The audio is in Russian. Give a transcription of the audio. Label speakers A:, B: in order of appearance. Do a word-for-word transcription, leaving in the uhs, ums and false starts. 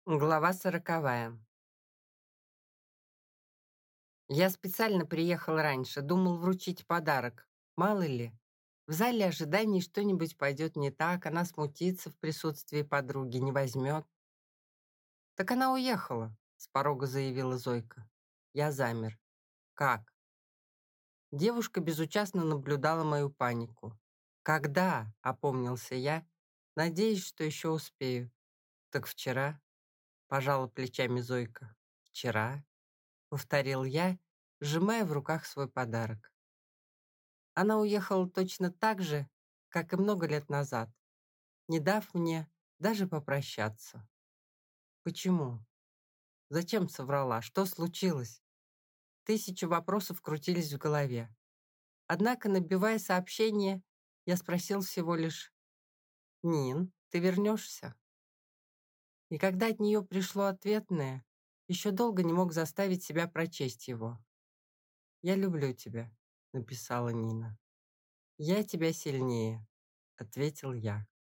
A: Глава сороковая. Я специально приехал раньше, думал вручить подарок. Мало ли, в зале ожиданий что-нибудь пойдет не так, она смутится в присутствии подруги, не возьмет. Так она уехала, с порога заявила Зойка. Я замер. Как? Девушка безучастно наблюдала мою панику. Когда? Опомнился я, надеясь, что еще успею. Так вчера, пожала плечами Зойка. Вчера? Повторил я, сжимая в руках свой подарок. Она уехала точно так же, как и много лет назад, не дав мне даже попрощаться. Почему? Зачем соврала? Что случилось? Тысячи вопросов крутились в голове. Однако, набивая сообщение, я спросил всего лишь: «Нин, ты вернешься?» И когда от нее пришло ответное, еще долго не мог заставить себя прочесть его. «Я люблю тебя», — написала Нина. «Я тебя сильнее», — ответил я.